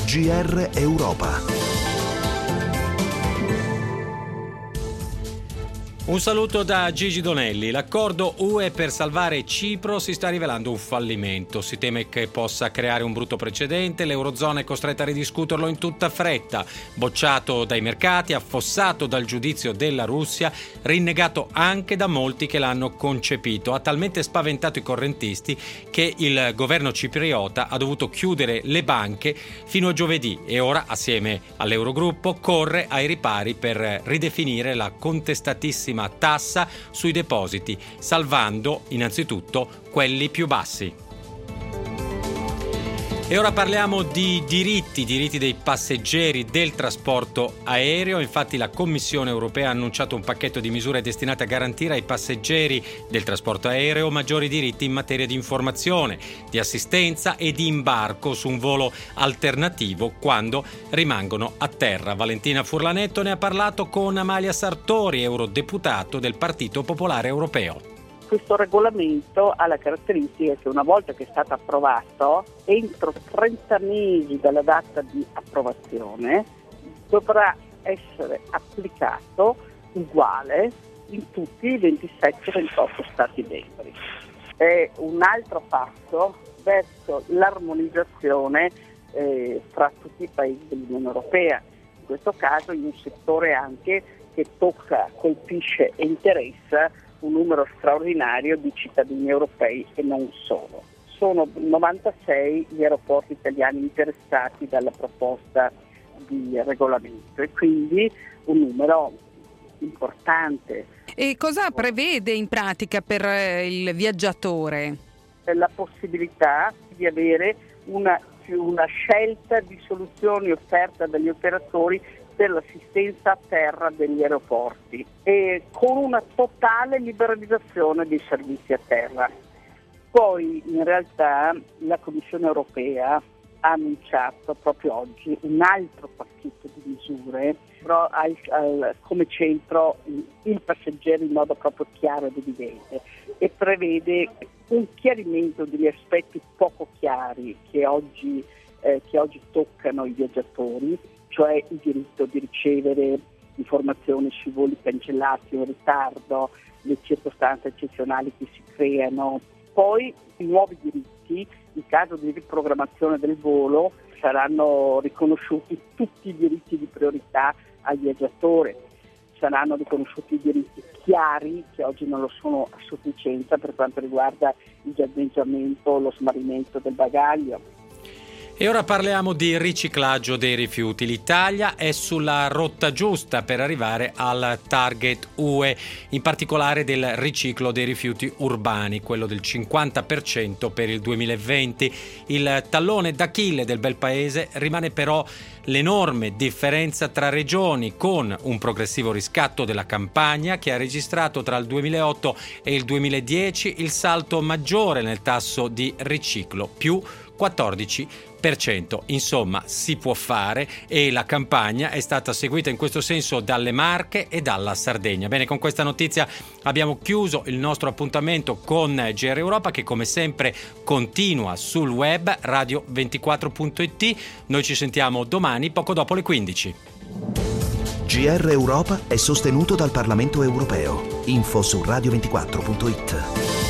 GR Europa. Un saluto da Gigi Donelli. L'accordo UE per salvare Cipro si sta rivelando un fallimento. Si teme che possa creare un brutto precedente. L'Eurozona è costretta a ridiscuterlo in tutta fretta. Bocciato dai mercati, affossato dal giudizio della Russia, rinnegato anche da molti che l'hanno concepito. Ha talmente spaventato i correntisti che il governo cipriota ha dovuto chiudere le banche fino a giovedì e ora, assieme all'Eurogruppo, corre ai ripari per ridefinire la contestatissima tassa sui depositi, salvando innanzitutto quelli più bassi. E ora parliamo di diritti dei passeggeri del trasporto aereo. Infatti la Commissione europea ha annunciato un pacchetto di misure destinate a garantire ai passeggeri del trasporto aereo maggiori diritti in materia di informazione, di assistenza e di imbarco su un volo alternativo quando rimangono a terra. Valentina Furlanetto ne ha parlato con Amalia Sartori, eurodeputato del Partito Popolare Europeo. Questo regolamento ha la caratteristica che una volta che è stato approvato, entro 30 mesi dalla data di approvazione, dovrà essere applicato uguale in tutti i 27-28 Stati membri. È un altro passo verso l'armonizzazione fra tutti i paesi dell'Unione Europea, in questo caso in un settore anche che tocca, colpisce e interessa un numero straordinario di cittadini europei e non solo. Sono 96 gli aeroporti italiani interessati dalla proposta di regolamento e quindi un numero importante. E cosa prevede in pratica per il viaggiatore? La possibilità di avere una scelta di soluzioni offerta dagli operatori per l'assistenza a terra degli aeroporti e con una totale liberalizzazione dei servizi a terra. Poi in realtà la Commissione europea ha annunciato proprio oggi un altro pacchetto di misure, però ha come centro il passeggero in modo proprio chiaro ed evidente e prevede un chiarimento degli aspetti poco chiari che oggi toccano i viaggiatori, cioè il diritto di ricevere informazioni sui voli cancellati o in ritardo, le circostanze eccezionali che si creano. Poi i nuovi diritti, in caso di riprogrammazione del volo, saranno riconosciuti tutti i diritti di priorità al viaggiatore, saranno riconosciuti i diritti chiari che oggi non lo sono a sufficienza per quanto riguarda il danneggiamento, lo smarrimento del bagaglio. E ora parliamo di riciclaggio dei rifiuti. L'Italia è sulla rotta giusta per arrivare al target UE, in particolare del riciclo dei rifiuti urbani, quello del 50% per il 2020. Il tallone d'Achille del bel paese rimane però l'enorme differenza tra regioni, con un progressivo riscatto della Campania che ha registrato tra il 2008 e il 2010 il salto maggiore nel tasso di riciclo, più 14%. Insomma, si può fare e la Campania è stata seguita in questo senso dalle Marche e dalla Sardegna. Bene, con questa notizia abbiamo chiuso il nostro appuntamento con GR Europa, che come sempre continua sul web radio24.it. Noi ci sentiamo domani poco dopo le 15. GR Europa è sostenuto dal Parlamento Europeo. Info su radio24.it.